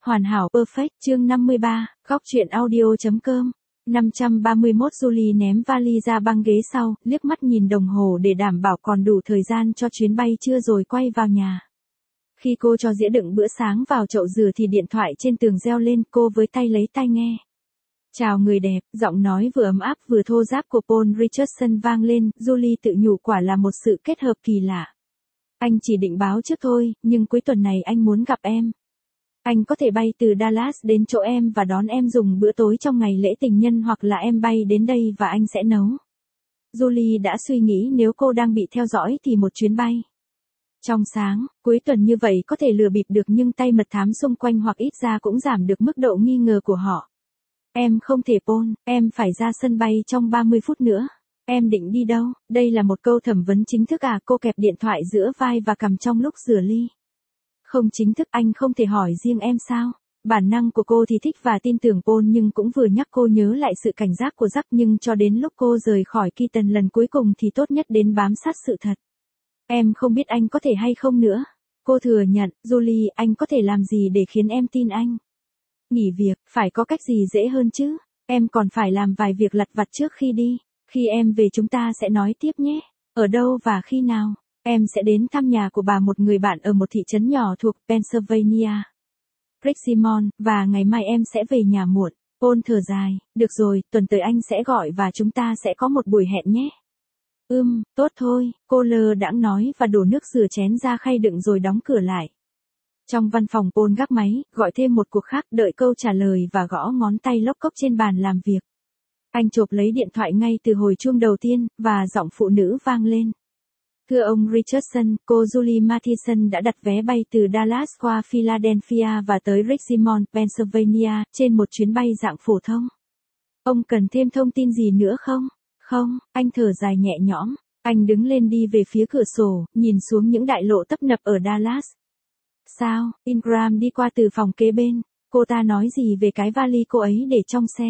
Hoàn hảo perfect chương 53, góc truyện audio.com. 531 Julie ném vali ra băng ghế sau, liếc mắt nhìn đồng hồ để đảm bảo còn đủ thời gian cho chuyến bay trưa rồi quay vào nhà. Khi cô cho dĩa đựng bữa sáng vào chậu dừa thì điện thoại trên tường reo lên, cô với tay lấy tai nghe. Chào người đẹp, giọng nói vừa ấm áp vừa thô ráp của Paul Richardson vang lên, Julie tự nhủ quả là một sự kết hợp kỳ lạ. Anh chỉ định báo trước thôi, nhưng cuối tuần này anh muốn gặp em. Anh có thể bay từ Dallas đến chỗ em và đón em dùng bữa tối trong ngày lễ tình nhân hoặc là em bay đến đây và anh sẽ nấu. Julie đã suy nghĩ nếu cô đang bị theo dõi thì một chuyến bay trong sáng, cuối tuần như vậy có thể lừa bịp được nhưng tay mật thám xung quanh hoặc ít ra cũng giảm được mức độ nghi ngờ của họ. Em không thể Paul, em phải ra sân bay trong 30 phút nữa. Em định đi đâu? Đây là một câu thẩm vấn chính thức à? Cô kẹp điện thoại giữa vai và cầm trong lúc rửa ly. Không chính thức, anh không thể hỏi riêng em sao? Bản năng của cô thì thích và tin tưởng Paul nhưng cũng vừa nhắc cô nhớ lại sự cảnh giác của Jack, nhưng cho đến lúc cô rời khỏi Keaton lần cuối cùng thì tốt nhất đến bám sát sự thật. Em không biết anh có thể hay không nữa. Cô thừa nhận, Julie, anh có thể làm gì để khiến em tin anh? Nghỉ việc, phải có cách gì dễ hơn chứ? Em còn phải làm vài việc lặt vặt trước khi đi. Khi em về chúng ta sẽ nói tiếp nhé. Ở đâu và khi nào? Em sẽ đến thăm nhà của bà một người bạn ở một thị trấn nhỏ thuộc Pennsylvania, Richmond, và ngày mai em sẽ về nhà muộn. Paul thở dài, được rồi, tuần tới anh sẽ gọi và chúng ta sẽ có một buổi hẹn nhé. Tốt thôi, cô lơ đãng nói và đổ nước rửa chén ra khay đựng rồi đóng cửa lại. Trong văn phòng Paul gác máy, gọi thêm một cuộc khác, đợi câu trả lời và gõ ngón tay lốc cốc trên bàn làm việc. Anh chộp lấy điện thoại ngay từ hồi chuông đầu tiên, và giọng phụ nữ vang lên. Thưa ông Richardson, cô Julie Mathison đã đặt vé bay từ Dallas qua Philadelphia và tới Richmond, Pennsylvania, trên một chuyến bay dạng phổ thông. Ông cần thêm thông tin gì nữa không? Không, anh thở dài nhẹ nhõm. Anh đứng lên đi về phía cửa sổ, nhìn xuống những đại lộ tấp nập ở Dallas. Sao? Ingram đi qua từ phòng kế bên. Cô ta nói gì về cái vali cô ấy để trong xe?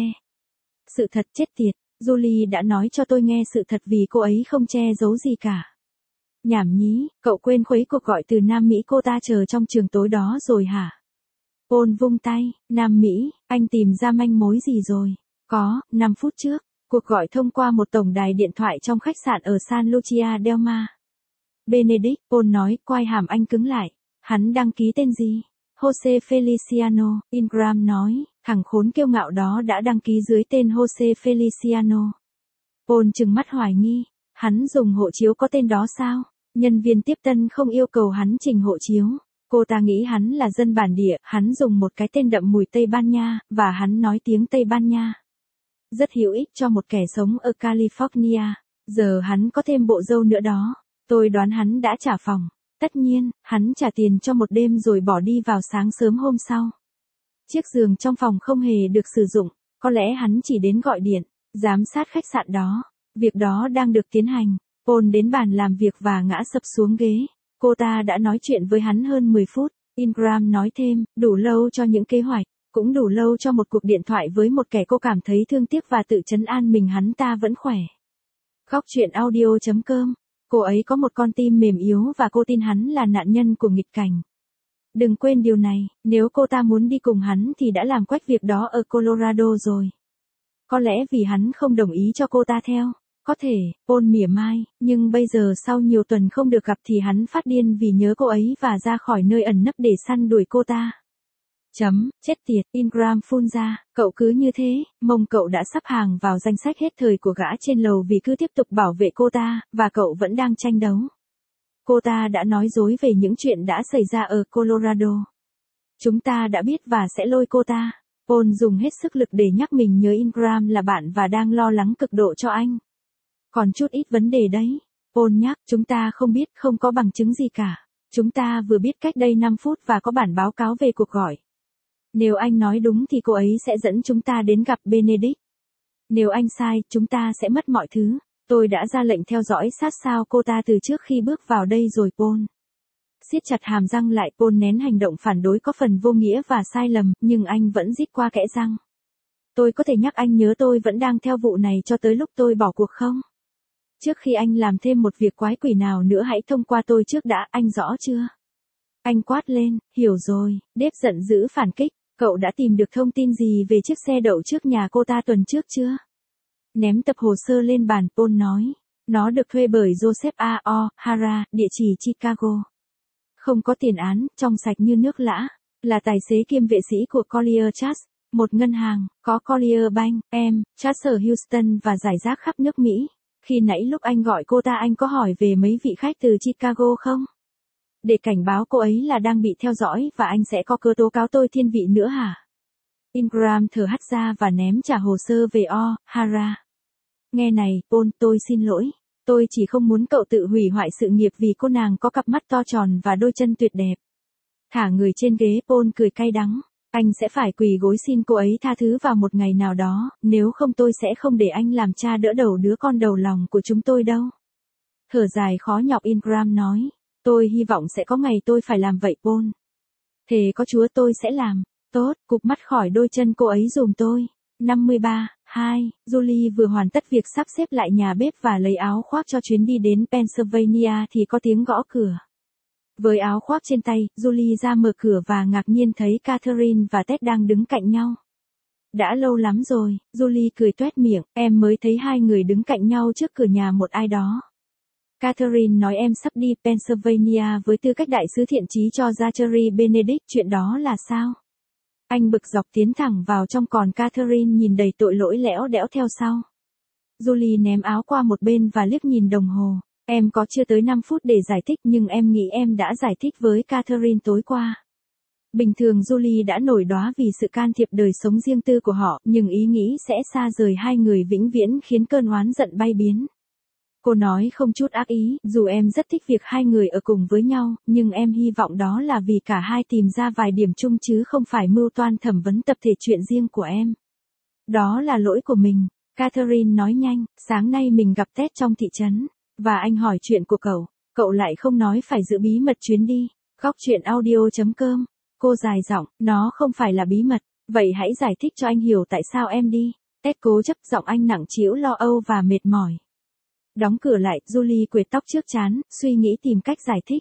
Sự thật chết tiệt. Julie đã nói cho tôi nghe sự thật vì cô ấy không che giấu gì cả. Nhảm nhí, cậu quên khuấy cuộc gọi từ Nam Mỹ cô ta chờ trong trường tối đó rồi hả? Paul vung tay, Nam Mỹ, anh tìm ra manh mối gì rồi? Có, 5 phút trước, cuộc gọi thông qua một tổng đài điện thoại trong khách sạn ở San Lucia Del Mar. Benedict, Paul nói, quai hàm anh cứng lại. Hắn đăng ký tên gì? Jose Feliciano, Ingram nói, thằng khốn kiêu ngạo đó đã đăng ký dưới tên Jose Feliciano. Paul trừng mắt hoài nghi, hắn dùng hộ chiếu có tên đó sao? Nhân viên tiếp tân không yêu cầu hắn trình hộ chiếu. Cô ta nghĩ hắn là dân bản địa, hắn dùng một cái tên đậm mùi Tây Ban Nha, và hắn nói tiếng Tây Ban Nha. Rất hữu ích cho một kẻ sống ở California. Giờ hắn có thêm bộ râu nữa đó. Tôi đoán hắn đã trả phòng. Tất nhiên, hắn trả tiền cho một đêm rồi bỏ đi vào sáng sớm hôm sau. Chiếc giường trong phòng không hề được sử dụng, có lẽ hắn chỉ đến gọi điện, giám sát khách sạn đó. Việc đó đang được tiến hành. Paul đến bàn làm việc và ngã sập xuống ghế. Cô ta đã nói chuyện với hắn hơn 10 phút. Ingram nói thêm, đủ lâu cho những kế hoạch, cũng đủ lâu cho một cuộc điện thoại với một kẻ cô cảm thấy thương tiếc và tự trấn an mình hắn ta vẫn khỏe. Góc truyện audio.com. Cô ấy có một con tim mềm yếu và cô tin hắn là nạn nhân của nghịch cảnh. Đừng quên điều này, nếu cô ta muốn đi cùng hắn thì đã làm quách việc đó ở Colorado rồi. Có lẽ vì hắn không đồng ý cho cô ta theo. Có thể, Paul mỉa mai, nhưng bây giờ sau nhiều tuần không được gặp thì hắn phát điên vì nhớ cô ấy và ra khỏi nơi ẩn nấp để săn đuổi cô ta. Chết tiệt, Ingram phun ra, cậu cứ như thế, mong cậu đã sắp hàng vào danh sách hết thời của gã trên lầu vì cứ tiếp tục bảo vệ cô ta, và cậu vẫn đang tranh đấu. Cô ta đã nói dối về những chuyện đã xảy ra ở Colorado. Chúng ta đã biết và sẽ lôi cô ta. Paul dùng hết sức lực để nhắc mình nhớ Ingram là bạn và đang lo lắng cực độ cho anh. Còn chút ít vấn đề đấy. Paul nhắc, chúng ta không biết, không có bằng chứng gì cả. Chúng ta vừa biết cách đây 5 phút và có bản báo cáo về cuộc gọi. Nếu anh nói đúng thì cô ấy sẽ dẫn chúng ta đến gặp Benedict. Nếu anh sai, chúng ta sẽ mất mọi thứ. Tôi đã ra lệnh theo dõi sát sao cô ta từ trước khi bước vào đây rồi Paul. Siết chặt hàm răng lại, Paul nén hành động phản đối có phần vô nghĩa và sai lầm, nhưng anh vẫn rít qua kẽ răng. Tôi có thể nhắc anh nhớ tôi vẫn đang theo vụ này cho tới lúc tôi bỏ cuộc không? Trước khi anh làm thêm một việc quái quỷ nào nữa hãy thông qua tôi trước đã, anh rõ chưa? Anh quát lên, hiểu rồi, Dave giận dữ phản kích. Cậu đã tìm được thông tin gì về chiếc xe đậu trước nhà cô ta tuần trước chưa? Ném tập hồ sơ lên bàn, Paul nói. Nó được thuê bởi Joseph A. O'Hara, địa chỉ Chicago. Không có tiền án, trong sạch như nước lã. Là tài xế kiêm vệ sĩ của Collier Chase, một ngân hàng, có Collier Bank, Chase ở Houston và rải rác khắp nước Mỹ. Khi nãy lúc anh gọi cô ta anh có hỏi về mấy vị khách từ Chicago không? Để cảnh báo cô ấy là đang bị theo dõi và anh sẽ có cơ tố cáo tôi thiên vị nữa hả? Ingram thở hắt ra và ném trả hồ sơ về O'Hara. Nghe này, Paul, tôi xin lỗi. Tôi chỉ không muốn cậu tự hủy hoại sự nghiệp vì cô nàng có cặp mắt to tròn và đôi chân tuyệt đẹp. Thả người trên ghế, Paul cười cay đắng. Anh sẽ phải quỳ gối xin cô ấy tha thứ vào một ngày nào đó, nếu không tôi sẽ không để anh làm cha đỡ đầu đứa con đầu lòng của chúng tôi đâu. Thở dài khó nhọc, Ingram nói. Tôi hy vọng sẽ có ngày tôi phải làm vậy, Paul. Thề có Chúa tôi sẽ làm. Tốt, cụp mắt khỏi đôi chân cô ấy giùm tôi. 53.2. Julie vừa hoàn tất việc sắp xếp lại nhà bếp và lấy áo khoác cho chuyến đi đến Pennsylvania thì có tiếng gõ cửa. Với áo khoác trên tay, Julie ra mở cửa và ngạc nhiên thấy Catherine và Ted đang đứng cạnh nhau. Đã lâu lắm rồi, Julie cười toét miệng, em mới thấy hai người đứng cạnh nhau trước cửa nhà một ai đó. Catherine nói em sắp đi Pennsylvania với tư cách đại sứ thiện chí cho Zachary Benedict, chuyện đó là sao? Anh bực dọc tiến thẳng vào trong, còn Catherine nhìn đầy tội lỗi lẽo đẽo theo sau. Julie ném áo qua một bên và liếc nhìn đồng hồ. Em có chưa tới 5 phút để giải thích nhưng em nghĩ em đã giải thích với Catherine tối qua. Bình thường Julie đã nổi đoá vì sự can thiệp đời sống riêng tư của họ, nhưng ý nghĩ sẽ xa rời hai người vĩnh viễn khiến cơn oán giận bay biến. Cô nói không chút ác ý, dù em rất thích việc hai người ở cùng với nhau, nhưng em hy vọng đó là vì cả hai tìm ra vài điểm chung chứ không phải mưu toan thẩm vấn tập thể chuyện riêng của em. Đó là lỗi của mình, Catherine nói nhanh, sáng nay mình gặp Ted trong thị trấn, và anh hỏi chuyện của cậu lại không nói phải giữ bí mật chuyến đi. Góc truyện audio.com. Cô dài giọng, nó không phải là bí mật, vậy hãy giải thích cho anh hiểu tại sao em đi. Ted cố chấp, giọng anh nặng trĩu lo âu và mệt mỏi. Đóng cửa lại, Julie quệt tóc trước trán, suy nghĩ tìm cách giải thích.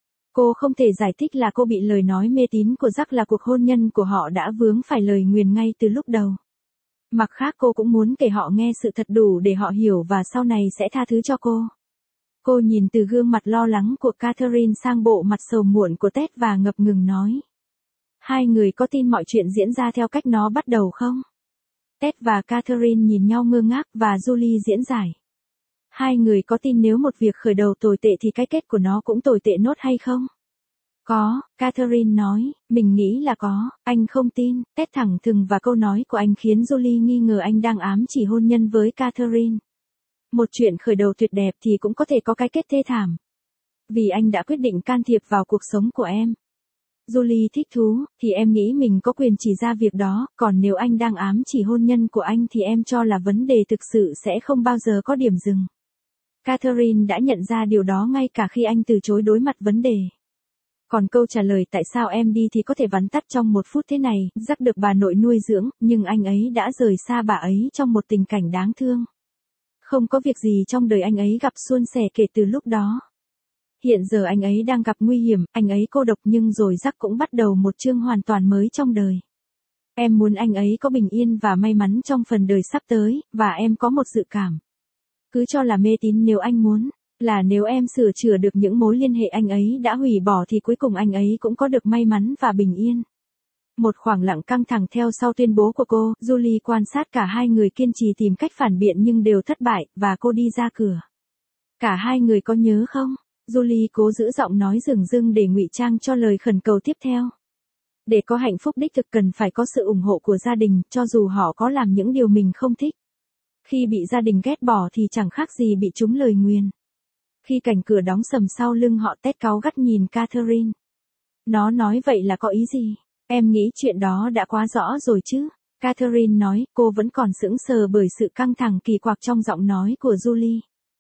Cô không thể giải thích là cô bị lời nói mê tín của Jack là cuộc hôn nhân của họ đã vướng phải lời nguyền ngay từ lúc đầu. Mặt khác cô cũng muốn kể họ nghe sự thật đủ để họ hiểu và sau này sẽ tha thứ cho cô. Cô nhìn từ gương mặt lo lắng của Catherine sang bộ mặt sầu muộn của Ted và ngập ngừng nói. Hai người có tin mọi chuyện diễn ra theo cách nó bắt đầu không? Ted và Catherine nhìn nhau ngơ ngác và Julie diễn giải. Hai người có tin nếu một việc khởi đầu tồi tệ thì cái kết của nó cũng tồi tệ nốt hay không? Có, Catherine nói, mình nghĩ là có, anh không tin. Ted thẳng thừng và câu nói của anh khiến Julie nghi ngờ anh đang ám chỉ hôn nhân với Catherine. Một chuyện khởi đầu tuyệt đẹp thì cũng có thể có cái kết thê thảm. Vì anh đã quyết định can thiệp vào cuộc sống của em. Julie thích thú, thì em nghĩ mình có quyền chỉ ra việc đó, còn nếu anh đang ám chỉ hôn nhân của anh thì em cho là vấn đề thực sự sẽ không bao giờ có điểm dừng. Catherine đã nhận ra điều đó ngay cả khi anh từ chối đối mặt vấn đề. Còn câu trả lời tại sao em đi thì có thể vắn tắt trong 1 phút thế này, Jack được bà nội nuôi dưỡng, nhưng anh ấy đã rời xa bà ấy trong một tình cảnh đáng thương. Không có việc gì trong đời anh ấy gặp suôn sẻ kể từ lúc đó. Hiện giờ anh ấy đang gặp nguy hiểm, anh ấy cô độc nhưng rồi Jack cũng bắt đầu một chương hoàn toàn mới trong đời. Em muốn anh ấy có bình yên và may mắn trong phần đời sắp tới, và em có một dự cảm. Cứ cho là mê tín nếu anh muốn, là nếu em sửa chữa được những mối liên hệ anh ấy đã hủy bỏ thì cuối cùng anh ấy cũng có được may mắn và bình yên. Một khoảng lặng căng thẳng theo sau tuyên bố của cô, Julie quan sát cả hai người kiên trì tìm cách phản biện nhưng đều thất bại, và cô đi ra cửa. Cả hai người có nhớ không? Julie cố giữ giọng nói dửng dưng để ngụy trang cho lời khẩn cầu tiếp theo. Để có hạnh phúc đích thực cần phải có sự ủng hộ của gia đình, cho dù họ có làm những điều mình không thích. Khi bị gia đình ghét bỏ thì chẳng khác gì bị trúng lời nguyền. Khi cảnh cửa đóng sầm sau lưng họ, Ted cáu gắt nhìn Catherine. Nó nói vậy là có ý gì? Em nghĩ chuyện đó đã quá rõ rồi chứ? Catherine nói, cô vẫn còn sững sờ bởi sự căng thẳng kỳ quặc trong giọng nói của Julie.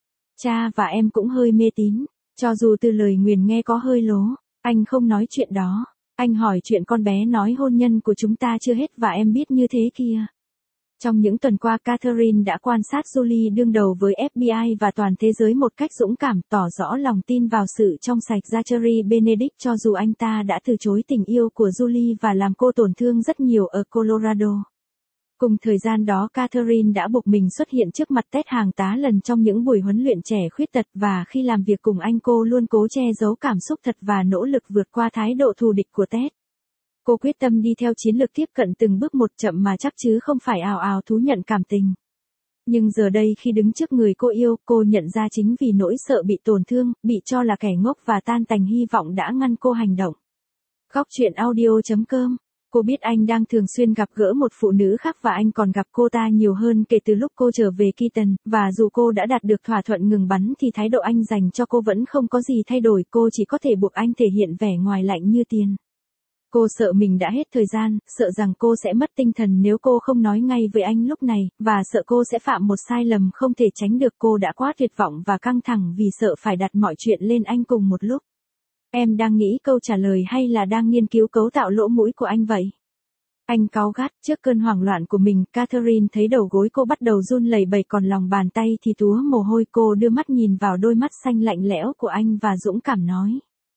Cha và em cũng hơi mê tín, cho dù từ lời nguyền nghe có hơi lố. Anh không nói chuyện đó. Anh hỏi chuyện con bé nói hôn nhân của chúng ta chưa hết và em biết như thế kia. Trong những tuần qua, Catherine đã quan sát Julie đương đầu với FBI và toàn thế giới một cách dũng cảm, tỏ rõ lòng tin vào sự trong sạch Zachary Benedict cho dù anh ta đã từ chối tình yêu của Julie và làm cô tổn thương rất nhiều ở Colorado. Cùng thời gian đó, Catherine đã buộc mình xuất hiện trước mặt Ted hàng tá lần trong những buổi huấn luyện trẻ khuyết tật và khi làm việc cùng anh cô luôn cố che giấu cảm xúc thật và nỗ lực vượt qua thái độ thù địch của Ted. Cô quyết tâm đi theo chiến lược tiếp cận từng bước một chậm mà chắc chứ không phải ào ào thú nhận cảm tình. Nhưng giờ đây khi đứng trước người cô yêu, cô nhận ra chính vì nỗi sợ bị tổn thương, bị cho là kẻ ngốc và tan tành hy vọng đã ngăn cô hành động. Góc truyện audio.com. Cô biết anh đang thường xuyên gặp gỡ một phụ nữ khác và anh còn gặp cô ta nhiều hơn kể từ lúc cô trở về Keaton, và dù cô đã đạt được thỏa thuận ngừng bắn thì thái độ anh dành cho cô vẫn không có gì thay đổi, cô chỉ có thể buộc anh thể hiện vẻ ngoài lạnh như tiền. Cô sợ mình đã hết thời gian, sợ rằng cô sẽ mất tinh thần nếu cô không nói ngay với anh lúc này, và sợ cô sẽ phạm một sai lầm không thể tránh được. Cô đã quá tuyệt vọng và căng thẳng vì sợ phải đặt mọi chuyện lên anh cùng một lúc. Em đang nghĩ câu trả lời hay là đang nghiên cứu cấu tạo lỗ mũi của anh vậy? Anh cáu gắt. Trước cơn hoảng loạn của mình, Catherine thấy đầu gối cô bắt đầu run lẩy bẩy còn lòng bàn tay thì túa mồ hôi. Cô đưa mắt nhìn vào đôi mắt xanh lạnh lẽo của anh và dũng cảm nói.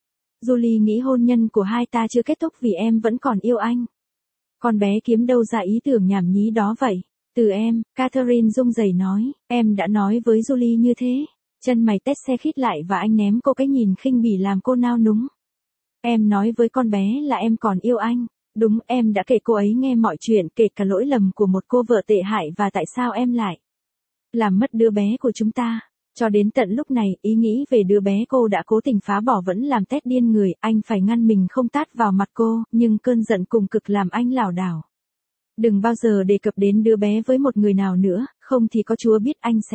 Julie nghĩ hôn nhân của hai ta chưa kết thúc vì em vẫn còn yêu anh. Con bé kiếm đâu ra ý tưởng nhảm nhí đó vậy? Từ em, Catherine run rẩy nói, em đã nói với Julie như thế. Chân mày Ted se khít lại và anh ném cô cái nhìn khinh bỉ làm cô nao núng. Em nói với con bé là em còn yêu anh. Đúng, em đã kể cô ấy nghe mọi chuyện, kể cả lỗi lầm của một cô vợ tệ hại và tại sao em lại làm mất đứa bé của chúng ta. Cho đến tận lúc này, ý nghĩ về đứa bé cô đã cố tình phá bỏ vẫn làm Ted điên người. Anh phải ngăn mình không tát vào mặt cô, nhưng cơn giận cùng cực làm anh lảo đảo. Đừng bao giờ đề cập đến đứa bé với một người nào nữa, không thì có Chúa biết anh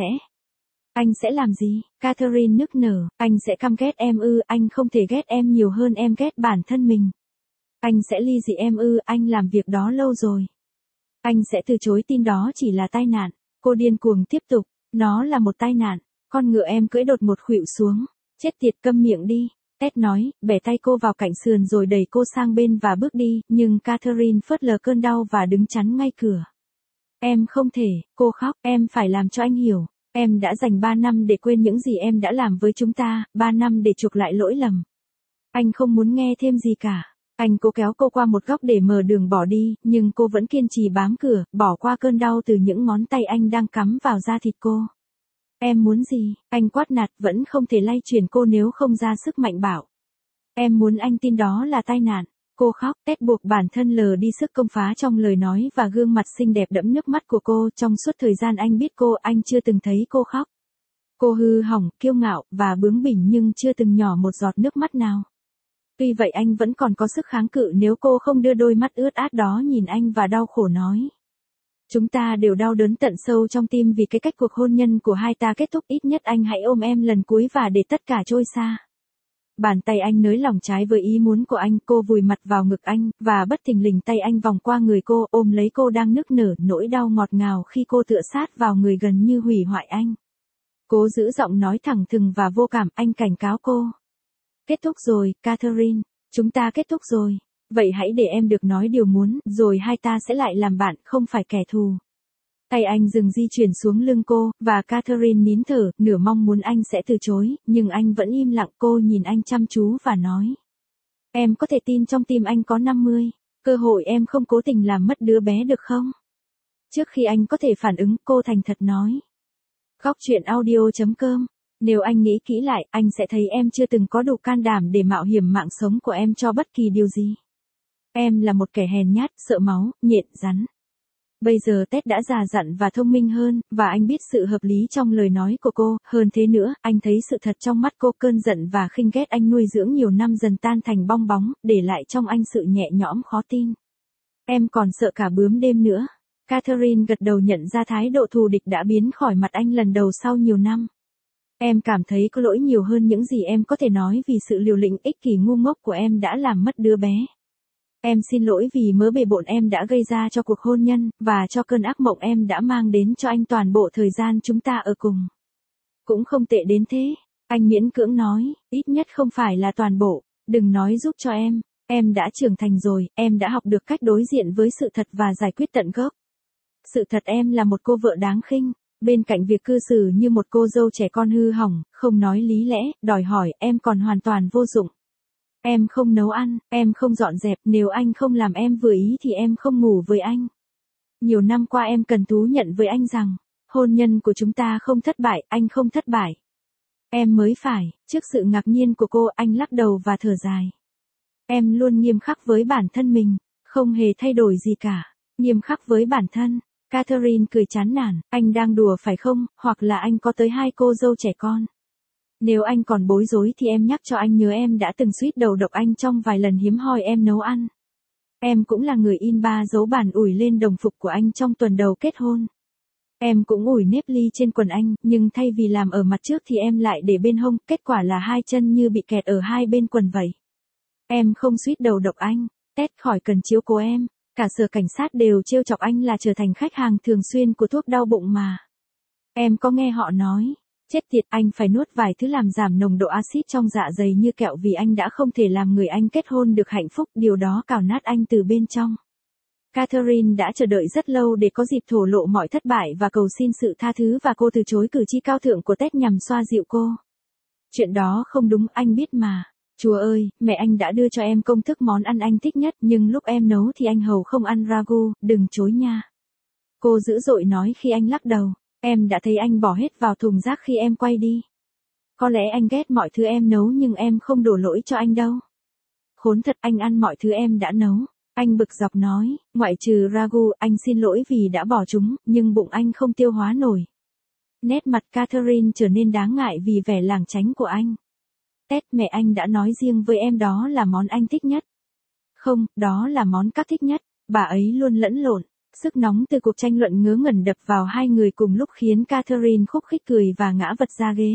sẽ làm gì? Catherine nức nở, anh sẽ căm ghét em ư? Anh không thể ghét em nhiều hơn em ghét bản thân mình. Anh sẽ ly dị em ư? Anh làm việc đó lâu rồi. Anh sẽ từ chối tin đó chỉ là tai nạn. Cô điên cuồng tiếp tục, nó là một tai nạn. Con ngựa em cưỡi đột một khuỵu xuống. Chết tiệt, câm miệng đi. Ted nói, bẻ tay cô vào cạnh sườn rồi đẩy cô sang bên và bước đi, nhưng Catherine phớt lờ cơn đau và đứng chắn ngay cửa. Em không thể, cô khóc, em phải làm cho anh hiểu. Em đã dành 3 năm để quên những gì em đã làm với chúng ta, 3 năm để chuộc lại lỗi lầm. Anh không muốn nghe thêm gì cả. Anh cố kéo cô qua một góc để mở đường bỏ đi, nhưng cô vẫn kiên trì bám cửa, bỏ qua cơn đau từ những ngón tay anh đang cắm vào da thịt cô. Em muốn gì? Anh quát nạt, vẫn không thể lay chuyển cô nếu không ra sức mạnh bảo. Em muốn anh tin đó là tai nạn. Cô khóc, Ted buộc bản thân lờ đi sức công phá trong lời nói và gương mặt xinh đẹp đẫm nước mắt của cô. Trong suốt thời gian anh biết cô, anh chưa từng thấy cô khóc. Cô hư hỏng, kiêu ngạo, và bướng bỉnh nhưng chưa từng nhỏ một giọt nước mắt nào. Tuy vậy anh vẫn còn có sức kháng cự nếu cô không đưa đôi mắt ướt át đó nhìn anh và đau khổ nói. Chúng ta đều đau đớn tận sâu trong tim vì cái cách cuộc hôn nhân của hai ta kết thúc, ít nhất anh hãy ôm em lần cuối và để tất cả trôi xa. Bàn tay anh nới lỏng trái với ý muốn của anh, cô vùi mặt vào ngực anh, và bất thình lình tay anh vòng qua người cô, ôm lấy cô đang nức nở, nỗi đau ngọt ngào khi cô tựa sát vào người gần như hủy hoại anh. Cố giữ giọng nói thẳng thừng và vô cảm, anh cảnh cáo cô. Kết thúc rồi, Catherine, chúng ta kết thúc rồi. Vậy hãy để em được nói điều muốn, rồi hai ta sẽ lại làm bạn, không phải kẻ thù. Tay anh dừng di chuyển xuống lưng cô, và Catherine nín thở, nửa mong muốn anh sẽ từ chối, nhưng anh vẫn im lặng. Cô nhìn anh chăm chú và nói. Em có thể tin trong tim anh có 50 cơ hội em không cố tình làm mất đứa bé được không? Trước khi anh có thể phản ứng, cô thành thật nói. Góc truyện audio.com. Nếu anh nghĩ kỹ lại, anh sẽ thấy em chưa từng có đủ can đảm để mạo hiểm mạng sống của em cho bất kỳ điều gì. Em là một kẻ hèn nhát, sợ máu, nhện rắn. Bây giờ Ted đã già dặn và thông minh hơn, và anh biết sự hợp lý trong lời nói của cô. Hơn thế nữa, anh thấy sự thật trong mắt cô. Cơn giận và khinh ghét anh nuôi dưỡng nhiều năm dần tan thành bong bóng, để lại trong anh sự nhẹ nhõm khó tin. Em còn sợ cả bướm đêm nữa. Catherine gật đầu, nhận ra thái độ thù địch đã biến khỏi mặt anh lần đầu sau nhiều năm. Em cảm thấy có lỗi nhiều hơn những gì em có thể nói vì sự liều lĩnh ích kỷ ngu ngốc của em đã làm mất đứa bé. Em xin lỗi vì mớ bề bộn em đã gây ra cho cuộc hôn nhân, và cho cơn ác mộng em đã mang đến cho anh toàn bộ thời gian chúng ta ở cùng. Cũng không tệ đến thế, anh miễn cưỡng nói, ít nhất không phải là toàn bộ. Đừng nói giúp cho em đã trưởng thành rồi, em đã học được cách đối diện với sự thật và giải quyết tận gốc. Sự thật em là một cô vợ đáng khinh. Bên cạnh việc cư xử như một cô dâu trẻ con hư hỏng, không nói lý lẽ, đòi hỏi, em còn hoàn toàn vô dụng. Em không nấu ăn, em không dọn dẹp, nếu anh không làm em vừa ý thì em không ngủ với anh. Nhiều năm qua em cần thú nhận với anh rằng, hôn nhân của chúng ta không thất bại, anh không thất bại. Em mới phải. Trước sự ngạc nhiên của cô, anh lắc đầu và thở dài. Em luôn nghiêm khắc với bản thân mình, không hề thay đổi gì cả. Nghiêm khắc với bản thân. Catherine cười chán nản, anh đang đùa phải không, hoặc là anh có tới 2 cô dâu trẻ con. Nếu anh còn bối rối thì em nhắc cho anh nhớ em đã từng suýt đầu độc anh trong vài lần hiếm hoi em nấu ăn. Em cũng là người in 3 dấu bản ủi lên đồng phục của anh trong tuần đầu kết hôn. Em cũng ủi nếp ly trên quần anh, nhưng thay vì làm ở mặt trước thì em lại để bên hông, kết quả là 2 chân như bị kẹt ở 2 bên quần vậy. Em không suýt đầu độc anh, Ted khỏi cần chiếu cố em. Cả sở cảnh sát đều trêu chọc anh là trở thành khách hàng thường xuyên của thuốc đau bụng mà. Em có nghe họ nói, chết tiệt, anh phải nuốt vài thứ làm giảm nồng độ axit trong dạ dày như kẹo vì anh đã không thể làm người anh kết hôn được hạnh phúc, điều đó cào nát anh từ bên trong. Catherine đã chờ đợi rất lâu để có dịp thổ lộ mọi thất bại và cầu xin sự tha thứ và cô từ chối cử chỉ cao thượng của Ted nhằm xoa dịu cô. Chuyện đó không đúng, anh biết mà. Chúa ơi, mẹ anh đã đưa cho em công thức món ăn anh thích nhất, nhưng lúc em nấu thì anh hầu không ăn ragu, đừng chối nha. Cô dữ dội nói khi anh lắc đầu. Em đã thấy anh bỏ hết vào thùng rác khi em quay đi. Có lẽ anh ghét mọi thứ em nấu nhưng em không đổ lỗi cho anh đâu. Khốn thật, anh ăn mọi thứ em đã nấu. Anh bực dọc nói, ngoại trừ ragu, anh xin lỗi vì đã bỏ chúng, nhưng bụng anh không tiêu hóa nổi. Nét mặt Catherine trở nên đáng ngại vì vẻ lảng tránh của anh. Ted, mẹ anh đã nói riêng với em đó là món anh thích nhất. Không, đó là món các thích nhất, bà ấy luôn lẫn lộn. Sức nóng từ cuộc tranh luận ngớ ngẩn đập vào hai người cùng lúc khiến Catherine khúc khích cười và ngã vật ra ghế.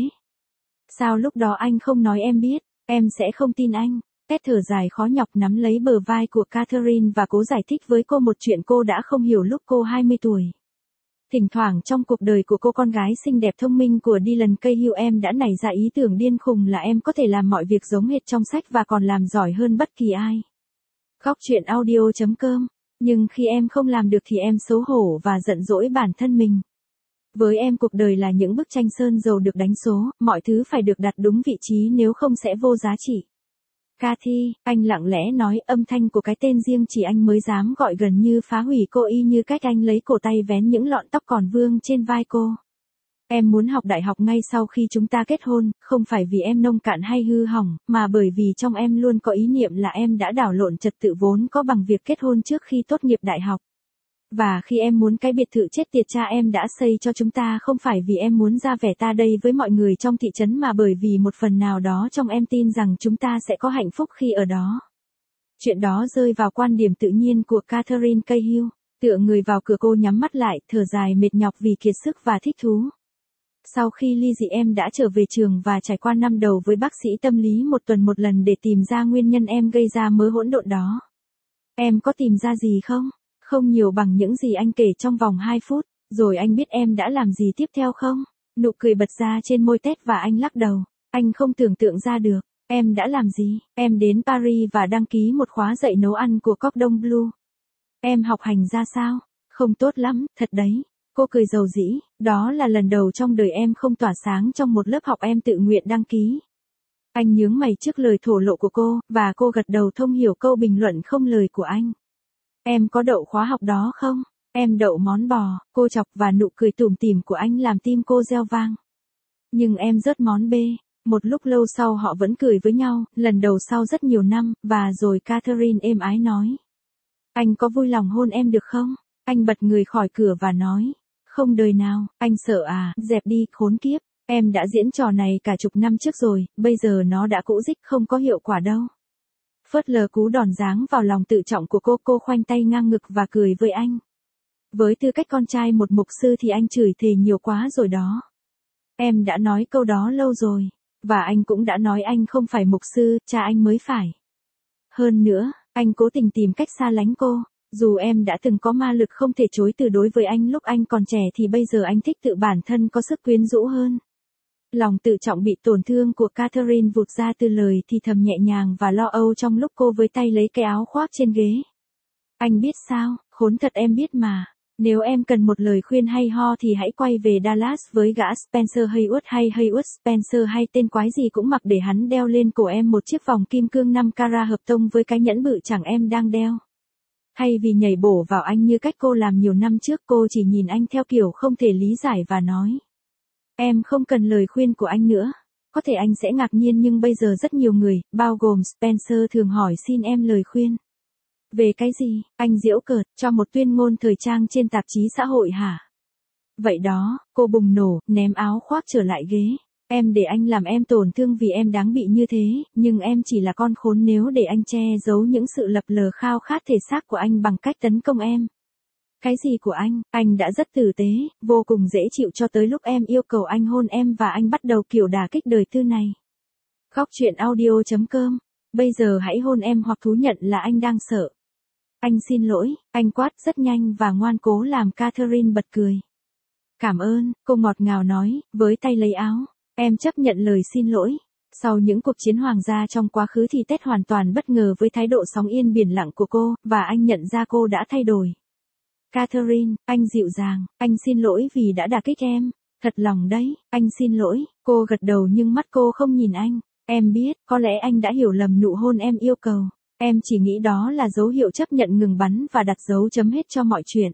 Sao lúc đó anh không nói em biết, em sẽ không tin anh. Ted thở dài khó nhọc nắm lấy bờ vai của Catherine và cố giải thích với cô một chuyện cô đã không hiểu lúc cô 20 tuổi. Thỉnh thoảng trong cuộc đời của cô con gái xinh đẹp thông minh của Dylan Cahill em đã nảy ra ý tưởng điên khùng là em có thể làm mọi việc giống hệt trong sách và còn làm giỏi hơn bất kỳ ai. Góc truyện audio.com. Nhưng khi em không làm được thì em xấu hổ và giận dỗi bản thân mình. Với em cuộc đời là những bức tranh sơn dầu được đánh số, mọi thứ phải được đặt đúng vị trí nếu không sẽ vô giá trị. Cathy, anh lặng lẽ nói, âm thanh của cái tên riêng chỉ anh mới dám gọi gần như phá hủy cô y như cách anh lấy cổ tay vén những lọn tóc còn vương trên vai cô. Em muốn học đại học ngay sau khi chúng ta kết hôn, không phải vì em nông cạn hay hư hỏng, mà bởi vì trong em luôn có ý niệm là em đã đảo lộn trật tự vốn có bằng việc kết hôn trước khi tốt nghiệp đại học. Và khi em muốn cái biệt thự chết tiệt cha em đã xây cho chúng ta không phải vì em muốn ra vẻ ta đây với mọi người trong thị trấn mà bởi vì một phần nào đó trong em tin rằng chúng ta sẽ có hạnh phúc khi ở đó. Chuyện đó rơi vào quan điểm tự nhiên của Catherine Cahill, tựa người vào cửa cô nhắm mắt lại, thở dài mệt nhọc vì kiệt sức và thích thú. Sau khi ly dị em đã trở về trường và trải qua năm đầu với bác sĩ tâm lý một tuần một lần để tìm ra nguyên nhân em gây ra mớ hỗn độn đó. Em có tìm ra gì không? Không nhiều bằng những gì anh kể trong vòng 2 phút, rồi anh biết em đã làm gì tiếp theo không? Nụ cười bật ra trên môi Ted và anh lắc đầu. Anh không tưởng tượng ra được. Em đã làm gì? Em đến Paris và đăng ký một khóa dạy nấu ăn của Cordon Bleu. Em học hành ra sao? Không tốt lắm, thật đấy. Cô cười rầu rĩ, đó là lần đầu trong đời em không tỏa sáng trong một lớp học em tự nguyện đăng ký. Anh nhướng mày trước lời thổ lộ của cô, và cô gật đầu thông hiểu câu bình luận không lời của anh. Em có đậu khóa học đó không? Em đậu món bò, cô chọc và nụ cười tủm tỉm của anh làm tim cô reo vang. Nhưng em rớt món B. Một lúc lâu sau họ vẫn cười với nhau, lần đầu sau rất nhiều năm, và rồi Catherine êm ái nói. Anh có vui lòng hôn em được không? Anh bật người khỏi cửa và nói. Không đời nào, anh sợ à, dẹp đi, khốn kiếp. Em đã diễn trò này cả chục năm trước rồi, bây giờ nó đã cũ rích không có hiệu quả đâu. Phớt lờ cú đòn giáng vào lòng tự trọng của cô khoanh tay ngang ngực và cười với anh. Với tư cách con trai một mục sư thì anh chửi thề nhiều quá rồi đó. Em đã nói câu đó lâu rồi, và anh cũng đã nói anh không phải mục sư, cha anh mới phải. Hơn nữa, anh cố tình tìm cách xa lánh cô. Dù em đã từng có ma lực không thể chối từ đối với anh lúc anh còn trẻ thì bây giờ anh thích tự bản thân có sức quyến rũ hơn. Lòng tự trọng bị tổn thương của Catherine vụt ra từ lời thì thầm nhẹ nhàng và lo âu trong lúc cô với tay lấy cái áo khoác trên ghế. Anh biết sao, khốn thật em biết mà. Nếu em cần một lời khuyên hay ho thì hãy quay về Dallas với gã Spencer Haywood hay Haywood Spencer hay tên quái gì cũng mặc để hắn đeo lên cổ em một chiếc vòng kim cương 5 carat hợp tông với cái nhẫn bự chẳng em đang đeo. Hay vì nhảy bổ vào anh như cách cô làm nhiều năm trước, cô chỉ nhìn anh theo kiểu không thể lý giải và nói. Em không cần lời khuyên của anh nữa. Có thể anh sẽ ngạc nhiên nhưng bây giờ rất nhiều người, bao gồm Spencer thường hỏi xin em lời khuyên. Về cái gì? Anh giễu cợt, cho một tuyên ngôn thời trang trên tạp chí xã hội hả? Vậy đó, cô bùng nổ, ném áo khoác trở lại ghế. Em để anh làm em tổn thương vì em đáng bị như thế, nhưng em chỉ là con khốn nếu để anh che giấu những sự lập lờ khao khát thể xác của anh bằng cách tấn công em. Cái gì của anh đã rất tử tế, vô cùng dễ chịu cho tới lúc em yêu cầu anh hôn em và anh bắt đầu kiểu đả kích đời tư này. Góc truyện audio.com. Bây giờ hãy hôn em hoặc thú nhận là anh đang sợ. Anh xin lỗi, anh quát rất nhanh và ngoan cố làm Catherine bật cười. Cảm ơn, cô ngọt ngào nói, với tay lấy áo. Em chấp nhận lời xin lỗi. Sau những cuộc chiến hoàng gia trong quá khứ thì Ted hoàn toàn bất ngờ với thái độ sóng yên biển lặng của cô, và anh nhận ra cô đã thay đổi. Catherine, anh dịu dàng, anh xin lỗi vì đã đả kích em. Thật lòng đấy, anh xin lỗi. Cô gật đầu nhưng mắt cô không nhìn anh. Em biết, có lẽ anh đã hiểu lầm nụ hôn em yêu cầu. Em chỉ nghĩ đó là dấu hiệu chấp nhận ngừng bắn và đặt dấu chấm hết cho mọi chuyện.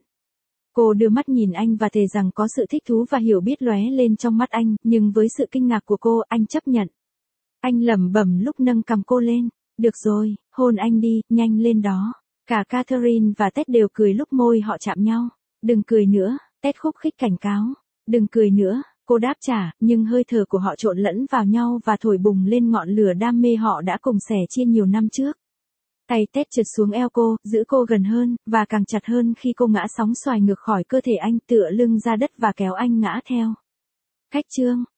Cô đưa mắt nhìn anh và thề rằng có sự thích thú và hiểu biết lóe lên trong mắt anh, nhưng với sự kinh ngạc của cô, anh chấp nhận. Anh lẩm bẩm lúc nâng cằm cô lên. Được rồi, hôn anh đi, nhanh lên đó. Cả Catherine và Ted đều cười lúc môi họ chạm nhau. Đừng cười nữa, Ted khúc khích cảnh cáo. Đừng cười nữa, cô đáp trả, nhưng hơi thở của họ trộn lẫn vào nhau và thổi bùng lên ngọn lửa đam mê họ đã cùng sẻ chia nhiều năm trước. Tay Ted trượt xuống eo cô, giữ cô gần hơn, và càng chặt hơn khi cô ngã sóng xoài ngược khỏi cơ thể anh, tựa lưng ra đất và kéo anh ngã theo. Khách chương.